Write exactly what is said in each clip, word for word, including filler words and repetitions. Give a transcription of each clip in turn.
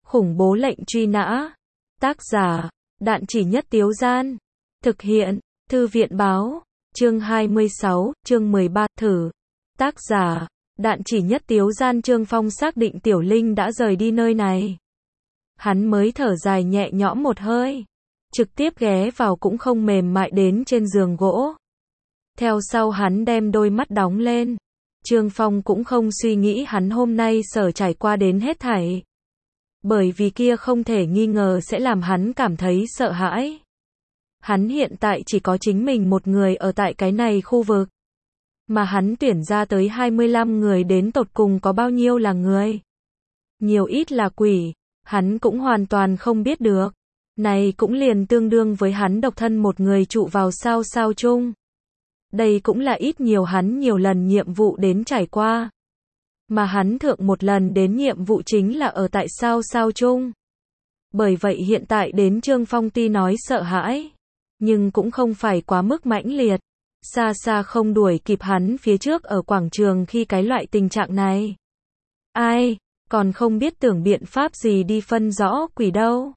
Khủng bố lệnh truy nã. Tác giả, Đạn Chỉ Nhất Tiếu Gian. Thực hiện, Thư viện báo. Chương hai mươi sáu, chương mười ba, thử. Tác giả, Đạn Chỉ Nhất Tiếu Gian. Trương Phong xác định Tiểu Linh đã rời đi nơi này. Hắn mới thở dài nhẹ nhõm một hơi. Trực tiếp ghé vào cũng không mềm mại đến trên giường gỗ. Theo sau hắn đem đôi mắt đóng lên. Trương Phong cũng không suy nghĩ hắn hôm nay sở trải qua đến hết thảy. Bởi vì kia không thể nghi ngờ sẽ làm hắn cảm thấy sợ hãi. Hắn hiện tại chỉ có chính mình một người ở tại cái này khu vực. Mà hắn tuyển ra tới hai mươi lăm người đến tột cùng có bao nhiêu là người. Nhiều ít là quỷ, hắn cũng hoàn toàn không biết được. Này cũng liền tương đương với hắn độc thân một người trụ vào sao sao chung. Đây cũng là ít nhiều hắn nhiều lần nhiệm vụ đến trải qua. Mà hắn thượng một lần đến nhiệm vụ chính là ở tại sao sao chung. Bởi vậy hiện tại đến Trương Phong tuy nói sợ hãi, nhưng cũng không phải quá mức mãnh liệt. Xa xa không đuổi kịp hắn phía trước ở quảng trường khi cái loại tình trạng này. Ai, còn không biết tưởng biện pháp gì đi phân rõ quỷ đâu.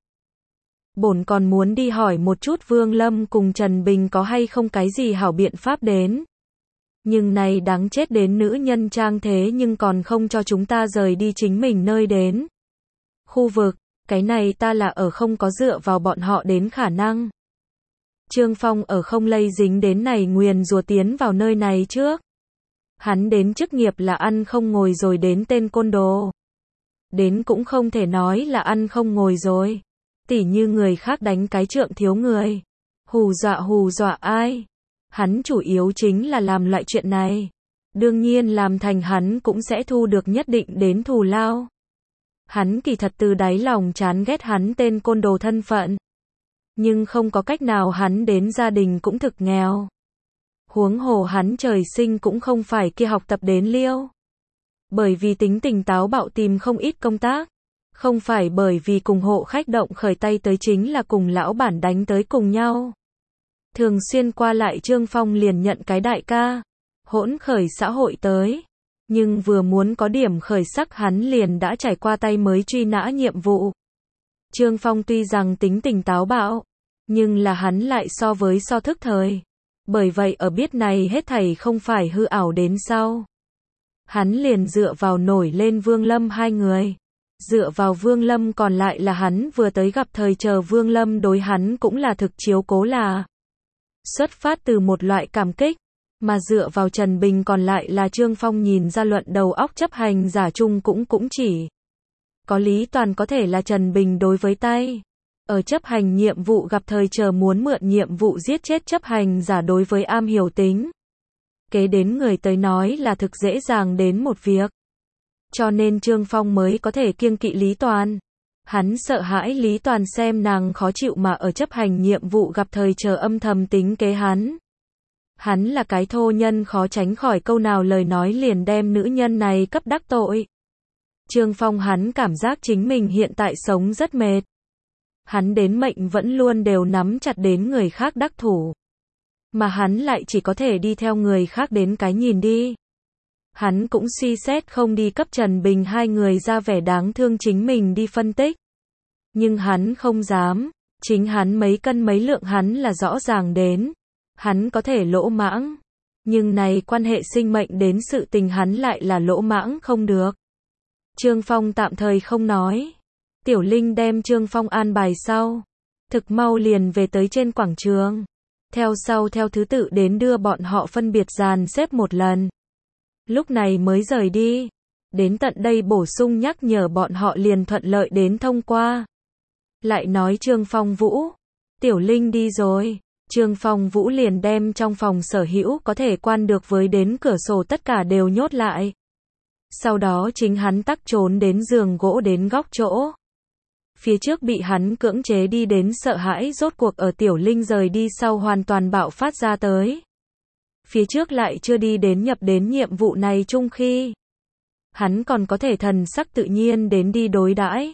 Bổn còn muốn đi hỏi một chút Vương Lâm cùng Trần Bình có hay không cái gì hảo biện pháp đến. Nhưng này đáng chết đến nữ nhân trang thế nhưng còn không cho chúng ta rời đi chính mình nơi đến. Khu vực, cái này ta là ở không có dựa vào bọn họ đến khả năng. Trương Phong ở không lây dính đến này nguyền rùa tiến vào nơi này trước. Hắn đến chức nghiệp là ăn không ngồi rồi đến tên côn đồ. Đến cũng không thể nói là ăn không ngồi rồi. Tỉ như người khác đánh cái trượng thiếu người. Hù dọa hù dọa ai. Hắn chủ yếu chính là làm loại chuyện này. Đương nhiên làm thành hắn cũng sẽ thu được nhất định đến thù lao. Hắn kỳ thật từ đáy lòng chán ghét hắn tên côn đồ thân phận. Nhưng không có cách nào hắn đến gia đình cũng thực nghèo. Huống hồ hắn trời sinh cũng không phải kia học tập đến liêu. Bởi vì tính tình táo bạo tìm không ít công tác. Không phải bởi vì cùng hộ khách động khởi tay tới chính là cùng lão bản đánh tới cùng nhau. Thường xuyên qua lại Trương Phong liền nhận cái đại ca. Hỗn khởi xã hội tới. Nhưng vừa muốn có điểm khởi sắc hắn liền đã trải qua tay mới truy nã nhiệm vụ. Trương Phong tuy rằng tính tình táo bạo. Nhưng là hắn lại so với so thức thời. Bởi vậy ở biết này hết thảy không phải hư ảo đến sau. Hắn liền dựa vào nổi lên Vương Lâm hai người. Dựa vào Vương Lâm còn lại là hắn vừa tới gặp thời chờ Vương Lâm đối hắn cũng là thực chiếu cố là. Xuất phát từ một loại cảm kích. Mà dựa vào Trần Bình còn lại là Trương Phong nhìn ra luận đầu óc chấp hành giả chung cũng cũng chỉ. Có lý toàn có thể là Trần Bình đối với tay. Ở chấp hành nhiệm vụ gặp thời chờ muốn mượn nhiệm vụ giết chết chấp hành giả đối với am hiểu tính. Kế đến người tới nói là thực dễ dàng đến một việc. Cho nên Trương Phong mới có thể kiêng kỵ Lý Toàn. Hắn sợ hãi Lý Toàn xem nàng khó chịu mà ở chấp hành nhiệm vụ gặp thời chờ âm thầm tính kế hắn. Hắn là cái thô nhân khó tránh khỏi câu nào lời nói liền đem nữ nhân này cấp đắc tội. Trương Phong hắn cảm giác chính mình hiện tại sống rất mệt. Hắn đến mệnh vẫn luôn đều nắm chặt đến người khác đắc thủ. Mà hắn lại chỉ có thể đi theo người khác đến cái nhìn đi. Hắn cũng suy xét không đi cấp Trần Bình hai người ra vẻ đáng thương chính mình đi phân tích. Nhưng hắn không dám. Chính hắn mấy cân mấy lượng hắn là rõ ràng đến. Hắn có thể lỗ mãng. Nhưng này quan hệ sinh mệnh đến sự tình hắn lại là lỗ mãng không được. Trương Phong tạm thời không nói. Tiểu Linh đem Trương Phong an bài sau. Thực mau liền về tới trên quảng trường. Theo sau theo thứ tự đến đưa bọn họ phân biệt dàn xếp một lần. Lúc này mới rời đi. Đến tận đây bổ sung nhắc nhở bọn họ liền thuận lợi đến thông qua. Lại nói Trương Phong Vũ. Tiểu Linh đi rồi. Trương Phong Vũ liền đem trong phòng sở hữu có thể quan được với đến cửa sổ tất cả đều nhốt lại. Sau đó chính hắn tắc trốn đến giường gỗ đến góc chỗ. Phía trước bị hắn cưỡng chế đi đến sợ hãi rốt cuộc ở Tiểu Linh rời đi sau hoàn toàn bạo phát ra tới. Phía trước lại chưa đi đến nhập đến nhiệm vụ này chung khi. Hắn còn có thể thần sắc tự nhiên đến đi đối đãi.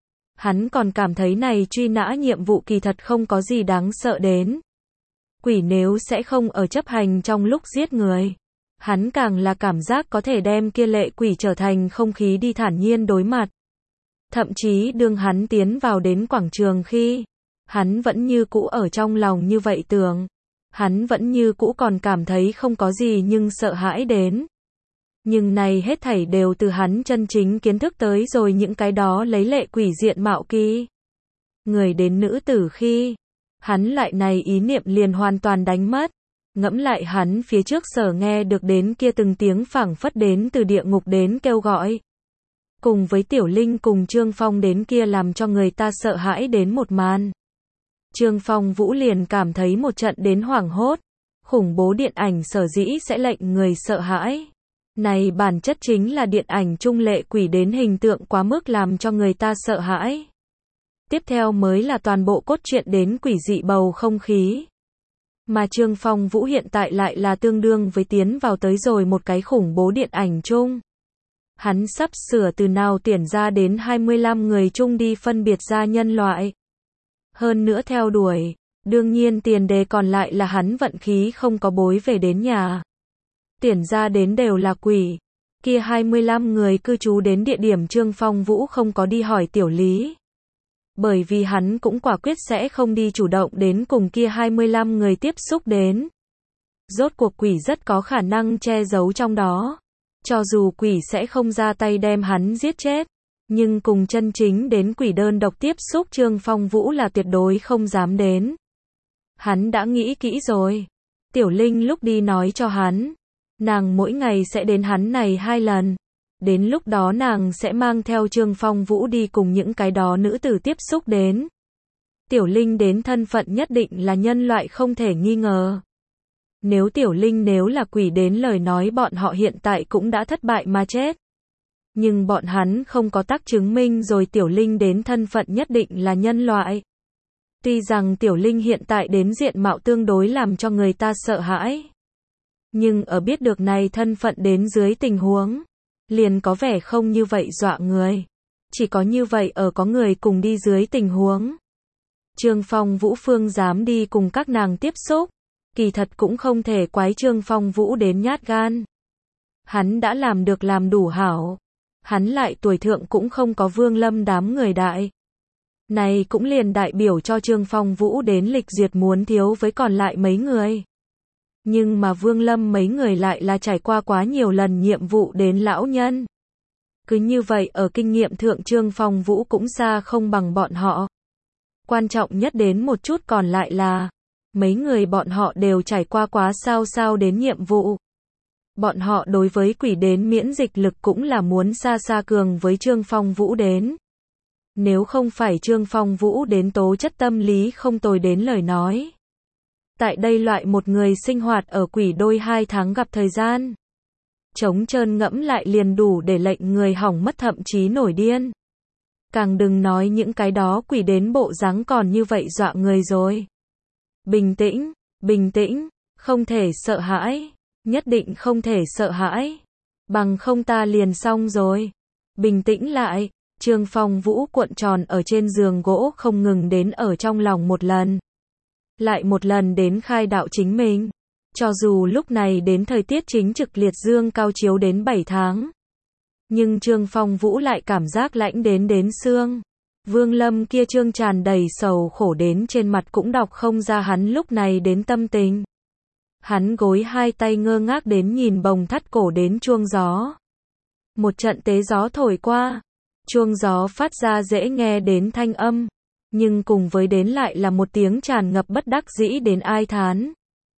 Hắn còn cảm thấy này truy nã nhiệm vụ kỳ thật không có gì đáng sợ đến. Quỷ nếu sẽ không ở chấp hành trong lúc giết người. Hắn càng là cảm giác có thể đem kia lệ quỷ trở thành không khí đi thản nhiên đối mặt. Thậm chí đương hắn tiến vào đến quảng trường khi, hắn vẫn như cũ ở trong lòng như vậy tưởng. Hắn vẫn như cũ còn cảm thấy không có gì nhưng sợ hãi đến. Nhưng này hết thảy đều từ hắn chân chính kiến thức tới rồi những cái đó lấy lệ quỷ diện mạo kỳ. Người đến nữ tử khi, hắn lại này ý niệm liền hoàn toàn đánh mất. Ngẫm lại hắn phía trước sở nghe được đến kia từng tiếng phảng phất đến từ địa ngục đến kêu gọi. Cùng với Tiểu Linh cùng Trương Phong đến kia làm cho người ta sợ hãi đến một màn. Trương Phong Vũ liền cảm thấy một trận đến hoảng hốt. Khủng bố điện ảnh sở dĩ sẽ lệnh người sợ hãi. Này bản chất chính là điện ảnh trung lệ quỷ đến hình tượng quá mức làm cho người ta sợ hãi. Tiếp theo mới là toàn bộ cốt truyện đến quỷ dị bầu không khí. Mà Trương Phong Vũ hiện tại lại là tương đương với tiến vào tới rồi một cái khủng bố điện ảnh chung. Hắn sắp sửa từ nào tuyển ra đến hai mươi lăm người chung đi phân biệt ra nhân loại. Hơn nữa theo đuổi, đương nhiên tiền đề còn lại là hắn vận khí không có bối về đến nhà. Tuyển ra đến đều là quỷ. Kia hai mươi lăm người cư trú đến địa điểm Trương Phong Vũ không có đi hỏi Tiểu Lý. Bởi vì hắn cũng quả quyết sẽ không đi chủ động đến cùng kia hai mươi lăm người tiếp xúc đến. Rốt cuộc quỷ rất có khả năng che giấu trong đó. Cho dù quỷ sẽ không ra tay đem hắn giết chết, nhưng cùng chân chính đến quỷ đơn độc tiếp xúc Trương Phong Vũ là tuyệt đối không dám đến. Hắn đã nghĩ kỹ rồi. Tiểu Linh lúc đi nói cho hắn, nàng mỗi ngày sẽ đến hắn này hai lần. Đến lúc đó nàng sẽ mang theo Trương Phong Vũ đi cùng những cái đó nữ tử tiếp xúc đến. Tiểu Linh đến thân phận nhất định là nhân loại không thể nghi ngờ. Nếu Tiểu Linh nếu là quỷ đến lời nói bọn họ hiện tại cũng đã thất bại mà chết. Nhưng bọn hắn không có tác chứng minh rồi Tiểu Linh đến thân phận nhất định là nhân loại. Tuy rằng Tiểu Linh hiện tại đến diện mạo tương đối làm cho người ta sợ hãi. Nhưng ở biết được này thân phận đến dưới tình huống, liền có vẻ không như vậy dọa người. Chỉ có như vậy ở có người cùng đi dưới tình huống. Trương Phong Vũ Phương dám đi cùng các nàng tiếp xúc. Kỳ thật cũng không thể quái Trương Phong Vũ đến nhát gan. Hắn đã làm được làm đủ hảo. Hắn lại tuổi thượng cũng không có Vương Lâm đám người đại. Này cũng liền đại biểu cho Trương Phong Vũ đến lịch duyệt muốn thiếu với còn lại mấy người. Nhưng mà Vương Lâm mấy người lại là trải qua quá nhiều lần nhiệm vụ đến lão nhân. Cứ như vậy ở kinh nghiệm thượng Trương Phong Vũ cũng xa không bằng bọn họ. Quan trọng nhất đến một chút còn lại là, mấy người bọn họ đều trải qua quá sao sao đến nhiệm vụ. Bọn họ đối với quỷ đến miễn dịch lực cũng là muốn xa xa cường với Trương Phong Vũ đến. Nếu không phải Trương Phong Vũ đến tố chất tâm lý không tồi đến lời nói. Tại đây loại một người sinh hoạt ở quỷ đôi hai tháng gặp thời gian. Trống trơn ngẫm lại liền đủ để lệnh người hỏng mất thậm chí nổi điên. Càng đừng nói những cái đó quỷ đến bộ dáng còn như vậy dọa người rồi. Bình tĩnh, bình tĩnh, không thể sợ hãi, nhất định không thể sợ hãi. Bằng không ta liền xong rồi. Bình tĩnh lại, Trương Phong Vũ cuộn tròn ở trên giường gỗ không ngừng đến ở trong lòng một lần. Lại một lần đến khai đạo chính mình. Cho dù lúc này đến thời tiết chính trực liệt dương cao chiếu đến bảy tháng. Nhưng Trương Phong Vũ lại cảm giác lạnh đến đến xương. Vương Lâm kia trương tràn đầy sầu khổ đến trên mặt cũng đọc không ra hắn lúc này đến tâm tình. Hắn gối hai tay ngơ ngác đến nhìn bồng thắt cổ đến chuông gió. Một trận tế gió thổi qua. Chuông gió phát ra dễ nghe đến thanh âm. Nhưng cùng với đến lại là một tiếng tràn ngập bất đắc dĩ đến ai thán.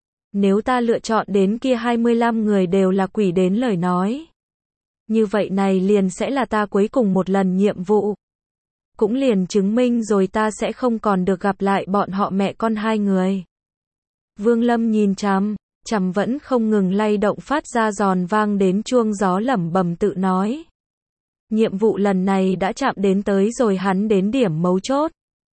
Nếu ta lựa chọn đến kia hai mươi lăm người đều là quỷ đến lời nói. Như vậy này liền sẽ là ta cuối cùng một lần nhiệm vụ. Cũng liền chứng minh rồi ta sẽ không còn được gặp lại bọn họ mẹ con hai người. Vương Lâm nhìn chằm, chằm vẫn không ngừng lay động phát ra giòn vang đến chuông gió lẩm bẩm tự nói. Nhiệm vụ lần này đã chạm đến tới rồi hắn đến điểm mấu chốt.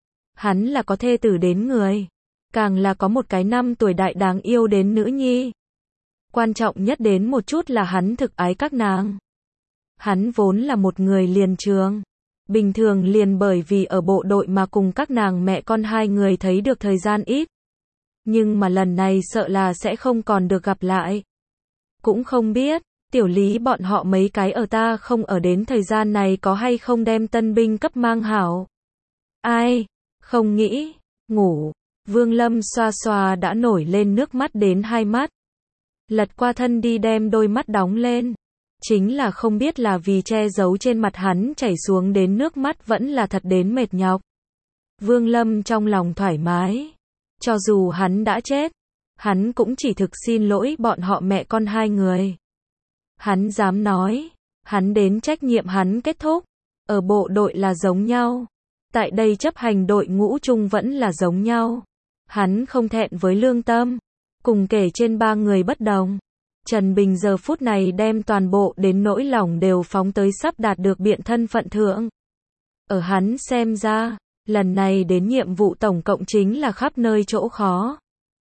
Hắn là có thê tử đến người. Càng là có một cái năm tuổi đại đáng yêu đến nữ nhi. Quan trọng nhất đến một chút là hắn thực ái các nàng. Hắn vốn là một người liền trường. Bình thường liền bởi vì ở bộ đội mà cùng các nàng mẹ con hai người thấy được thời gian ít. Nhưng mà lần này sợ là sẽ không còn được gặp lại. Cũng không biết, Tiểu Lý bọn họ mấy cái ở ta không ở đến thời gian này có hay không đem tân binh cấp mang hảo? Ai? Không nghĩ. Ngủ. Vương Lâm xoa xoa đã nổi lên nước mắt đến hai mắt. Lật qua thân đi đem đôi mắt đóng lên. Chính là không biết là vì che giấu trên mặt hắn chảy xuống đến nước mắt vẫn là thật đến mệt nhọc. Vương Lâm trong lòng thoải mái. Cho dù hắn đã chết, hắn cũng chỉ thực xin lỗi bọn họ mẹ con hai người. Hắn dám nói, hắn đến trách nhiệm hắn kết thúc. Ở bộ đội là giống nhau. Tại đây chấp hành đội ngũ chung vẫn là giống nhau. Hắn không thẹn với lương tâm. Cùng kể trên ba người bất đồng. Trần Bình giờ phút này đem toàn bộ đến nỗi lòng đều phóng tới sắp đạt được biện thân phận thượng. Ở hắn xem ra, lần này đến nhiệm vụ tổng cộng chính là khắp nơi chỗ khó.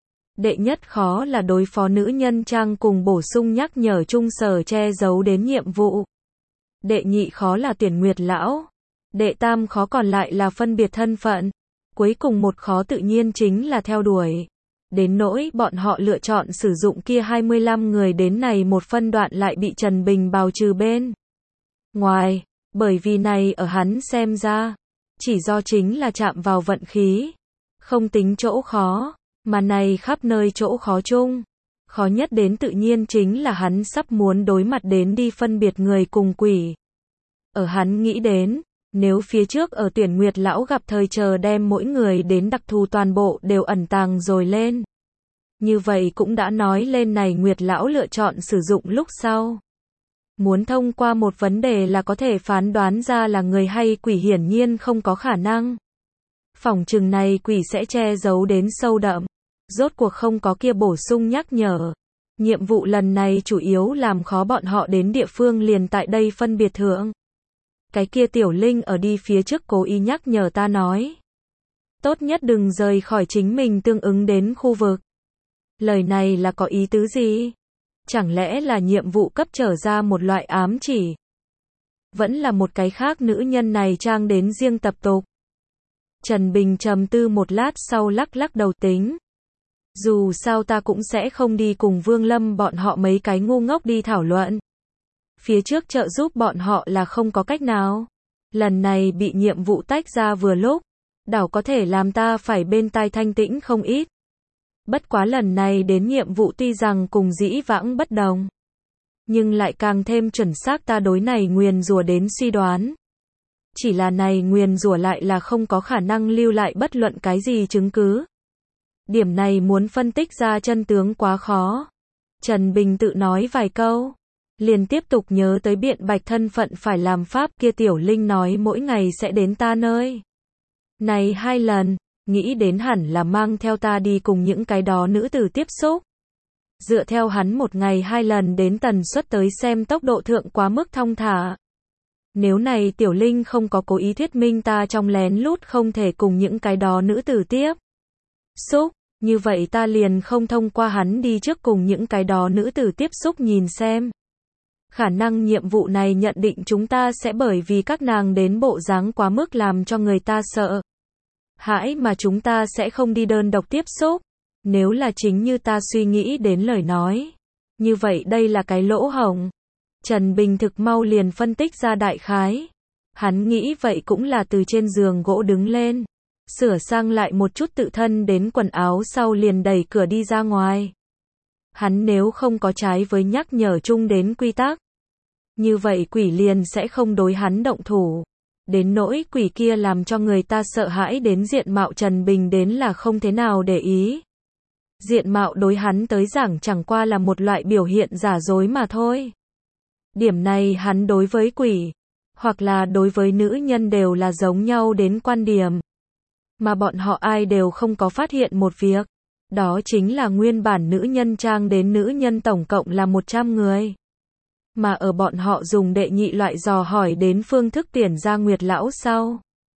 Đệ nhất khó là đối phó nữ nhân trang cùng bổ sung nhắc nhở trung sở che giấu đến nhiệm vụ. Đệ nhị khó là tuyển nguyệt lão. Đệ tam khó còn lại là phân biệt thân phận. Cuối cùng một khó tự nhiên chính là theo đuổi. Đến nỗi bọn họ lựa chọn sử dụng kia hai mươi lăm người đến này một phân đoạn lại bị Trần Bình bào trừ bên ngoài, bởi vì này ở hắn xem ra, chỉ do chính là chạm vào vận khí, không tính chỗ khó, mà này khắp nơi chỗ khó chung. Khó nhất đến tự nhiên chính là hắn sắp muốn đối mặt đến đi phân biệt người cùng quỷ. Ở hắn nghĩ đến, nếu phía trước ở tuyển nguyệt lão gặp thời chờ đem mỗi người đến đặc thù toàn bộ đều ẩn tàng rồi lên. Như vậy cũng đã nói lên này nguyệt lão lựa chọn sử dụng lúc sau. Muốn thông qua một vấn đề là có thể phán đoán ra là người hay quỷ hiển nhiên không có khả năng. Phỏng chừng này quỷ sẽ che giấu đến sâu đậm. Rốt cuộc không có kia bổ sung nhắc nhở. Nhiệm vụ lần này chủ yếu làm khó bọn họ đến địa phương liền tại đây phân biệt thượng. Cái kia tiểu linh ở đi phía trước cố ý nhắc nhở ta nói. Tốt nhất đừng rời khỏi chính mình tương ứng đến khu vực. Lời này là có ý tứ gì? Chẳng lẽ là nhiệm vụ cấp trở ra một loại ám chỉ? Vẫn là một cái khác nữ nhân này trang đến riêng tập tục. Trần Bình trầm tư một lát sau lắc lắc đầu tính. Dù sao ta cũng sẽ không đi cùng Vương Lâm bọn họ mấy cái ngu ngốc đi thảo luận. Phía trước trợ giúp bọn họ là không có cách nào. Lần này bị nhiệm vụ tách ra vừa lúc, đảo có thể làm ta phải bên tai thanh tĩnh không ít. Bất quá lần này đến nhiệm vụ tuy rằng cùng dĩ vãng bất đồng, nhưng lại càng thêm chuẩn xác ta đối này nguyền rủa đến suy đoán. Chỉ là này nguyền rủa lại là không có khả năng lưu lại bất luận cái gì chứng cứ. Điểm này muốn phân tích ra chân tướng quá khó. Trần Bình tự nói vài câu, liền tiếp tục nhớ tới biện bạch thân phận phải làm pháp kia tiểu linh nói mỗi ngày sẽ đến ta nơi. Này hai lần, nghĩ đến hẳn là mang theo ta đi cùng những cái đó nữ tử tiếp xúc. Dựa theo hắn một ngày hai lần đến tần suất tới xem tốc độ thượng quá mức thong thả. Nếu này tiểu linh không có cố ý thuyết minh ta trong lén lút không thể cùng những cái đó nữ tử tiếp xúc, như vậy ta liền không thông qua hắn đi trước cùng những cái đó nữ tử tiếp xúc nhìn xem. Khả năng nhiệm vụ này nhận định chúng ta sẽ bởi vì các nàng đến bộ dáng quá mức làm cho người ta sợ hãi mà chúng ta sẽ không đi đơn độc tiếp xúc. Nếu là chính như ta suy nghĩ đến lời nói, như vậy đây là cái lỗ hổng. Trần Bình thực mau liền phân tích ra đại khái. Hắn nghĩ vậy cũng là từ trên giường gỗ đứng lên, sửa sang lại một chút tự thân đến quần áo sau liền đẩy cửa đi ra ngoài. Hắn nếu không có trái với nhắc nhở chung đến quy tắc, như vậy quỷ liền sẽ không đối hắn động thủ. Đến nỗi quỷ kia làm cho người ta sợ hãi đến diện mạo Trần Bình đến là không thế nào để ý. Diện mạo đối hắn tới giảng chẳng qua là một loại biểu hiện giả dối mà thôi. Điểm này hắn đối với quỷ, hoặc là đối với nữ nhân đều là giống nhau đến quan điểm. Mà bọn họ ai đều không có phát hiện một việc. Đó chính là nguyên bản nữ nhân trang đến nữ nhân tổng cộng là một trăm người. Mà ở bọn họ dùng đệ nhị loại dò hỏi đến phương thức tuyển ra nguyệt lão sau.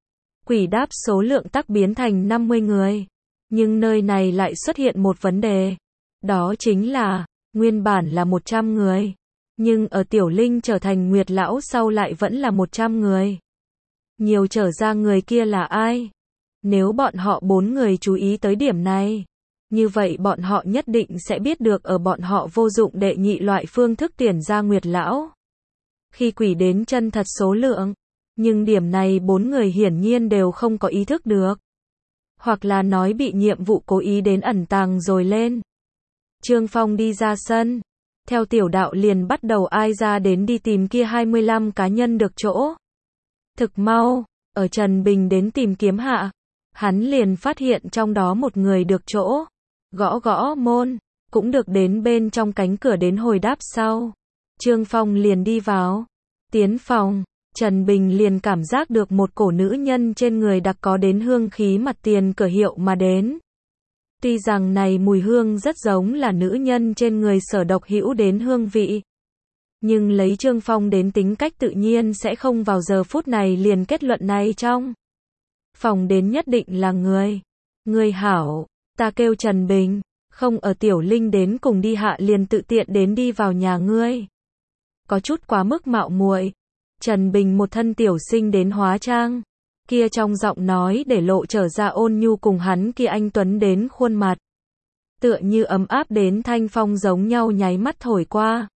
Quỷ đáp số lượng tắc biến thành năm mươi người. Nhưng nơi này lại xuất hiện một vấn đề. Đó chính là, nguyên bản là một trăm người. Nhưng ở tiểu linh trở thành nguyệt lão sau lại vẫn là một trăm người. Nhiều trở ra người kia là ai? Nếu bọn họ bốn người chú ý tới điểm này, Như vậy bọn họ nhất định sẽ biết được ở bọn họ vô dụng đệ nhị loại phương thức tuyển ra Nguyệt Lão. Khi quỷ đến chân thật số lượng, nhưng điểm này bốn người hiển nhiên đều không có ý thức được. Hoặc là nói bị nhiệm vụ cố ý đến ẩn tàng rồi lên. Trương Phong đi ra sân, theo tiểu đạo liền bắt đầu ai ra đến đi tìm kia hai mươi lăm cá nhân được chỗ. Thực mau, ở Trần Bình đến tìm kiếm hạ, hắn liền phát hiện trong đó một người được chỗ. Gõ gõ môn, cũng được đến bên trong cánh cửa đến hồi đáp sau. Trương Phong liền đi vào. Tiến phòng, Trần Bình liền cảm giác được một cổ nữ nhân trên người đặc có đến hương khí mặt tiền cửa hiệu mà đến. Tuy rằng này mùi hương rất giống là nữ nhân trên người sở độc hữu đến hương vị. Nhưng lấy Trương Phong đến tính cách tự nhiên sẽ không vào giờ phút này liền kết luận này trong. Phòng đến nhất định là người. Người hảo, ta kêu Trần Bình, không ở Tiểu Linh đến cùng đi hạ liền tự tiện đến đi vào nhà ngươi. Có chút quá mức mạo muội. Trần Bình một thân tiểu sinh đến hóa trang, kia trong giọng nói để lộ trở ra ôn nhu cùng hắn kia anh tuấn đến khuôn mặt. Tựa như ấm áp đến thanh phong giống nhau nháy mắt thổi qua.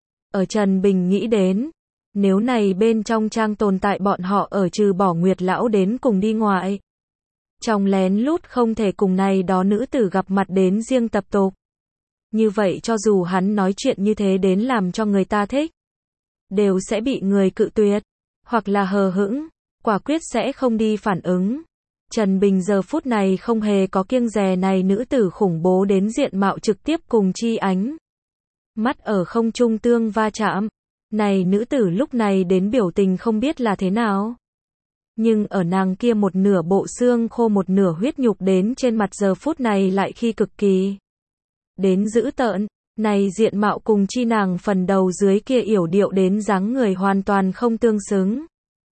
Ở Trần Bình nghĩ đến, nếu này bên trong trang tồn tại bọn họ ở trừ bỏ Nguyệt Lão đến cùng đi ngoại. Trong lén lút không thể cùng này đó nữ tử gặp mặt đến riêng tập tục. Như vậy cho dù hắn nói chuyện như thế đến làm cho người ta thích, đều sẽ bị người cự tuyệt, hoặc là hờ hững, quả quyết sẽ không đi phản ứng. Trần Bình giờ phút này không hề có kiêng dè này nữ tử khủng bố đến diện mạo trực tiếp cùng chi ánh. Mắt ở không trung tương va chạm, này nữ tử lúc này đến biểu tình không biết là thế nào. Nhưng ở nàng kia một nửa bộ xương khô một nửa huyết nhục đến trên mặt giờ phút này lại khi cực kỳ đến dữ tợn. Này diện mạo cùng chi nàng phần đầu dưới kia yểu điệu đến dáng người hoàn toàn không tương xứng.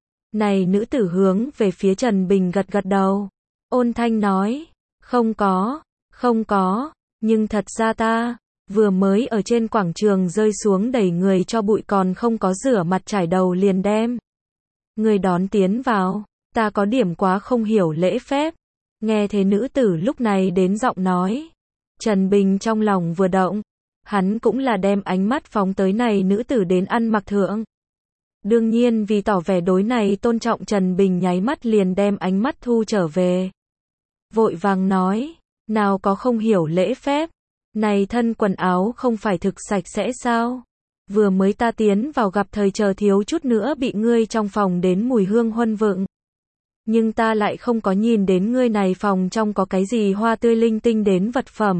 Này nữ tử hướng về phía Trần Bình gật gật đầu. Ôn thanh nói, không có, không có, nhưng thật ra ta, vừa mới ở trên quảng trường rơi xuống đẩy người cho bụi còn không có rửa mặt trải đầu liền đem. Người đón tiến vào, ta có điểm quá không hiểu lễ phép. Nghe thế nữ tử lúc này đến giọng nói. Trần Bình trong lòng vừa động. Hắn cũng là đem ánh mắt phóng tới này nữ tử đến ăn mặc thượng. Đương nhiên vì tỏ vẻ đối này tôn trọng Trần Bình nháy mắt liền đem ánh mắt thu trở về. Vội vàng nói, nào có không hiểu lễ phép, này thân quần áo không phải thực sạch sẽ sao? Vừa mới ta tiến vào gặp thời chờ thiếu chút nữa bị ngươi trong phòng đến mùi hương huân vượng. Nhưng ta lại không có nhìn đến ngươi này phòng trong có cái gì hoa tươi linh tinh đến vật phẩm.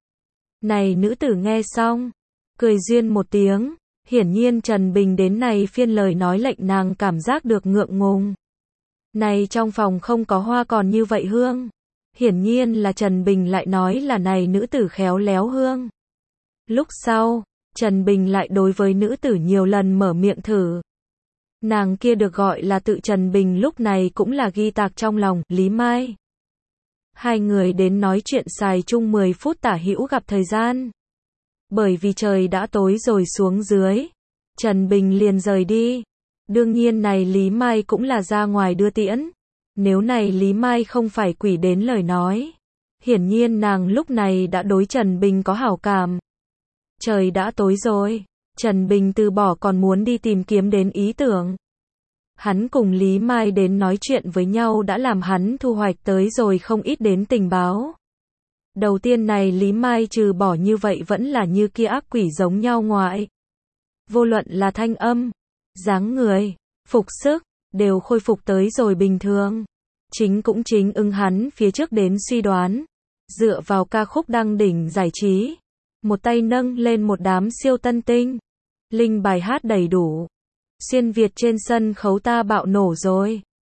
Này nữ tử nghe xong, cười duyên một tiếng, hiển nhiên Trần Bình đến này phiên lời nói lệnh nàng cảm giác được ngượng ngùng. Này trong phòng không có hoa còn như vậy hương. Hiển nhiên là Trần Bình lại nói là này nữ tử khéo léo hương. Lúc sau, Trần Bình lại đối với nữ tử nhiều lần mở miệng thử. Nàng kia được gọi là tự Trần Bình lúc này cũng là ghi tạc trong lòng, Lý Mai. Hai người đến nói chuyện xài chung mười phút tả hữu gặp thời gian. Bởi vì trời đã tối rồi xuống dưới, Trần Bình liền rời đi. Đương nhiên này Lý Mai cũng là ra ngoài đưa tiễn. Nếu này Lý Mai không phải quỷ đến lời nói, hiển nhiên nàng lúc này đã đối Trần Bình có hảo cảm. Trời đã tối rồi, Trần Bình từ bỏ còn muốn đi tìm kiếm đến ý tưởng. Hắn cùng Lý Mai đến nói chuyện với nhau đã làm hắn thu hoạch tới rồi không ít đến tình báo. Đầu tiên này Lý Mai trừ bỏ như vậy vẫn là như kia ác quỷ giống nhau ngoại. Vô luận là thanh âm, dáng người, phục sức, đều khôi phục tới rồi bình thường. Chính cũng chính ưng hắn phía trước đến suy đoán. Dựa vào ca khúc đăng đỉnh giải trí. Một tay nâng lên một đám siêu tân tinh. Linh bài hát đầy đủ. Xuyên Việt trên sân khấu ta bạo nổ rồi.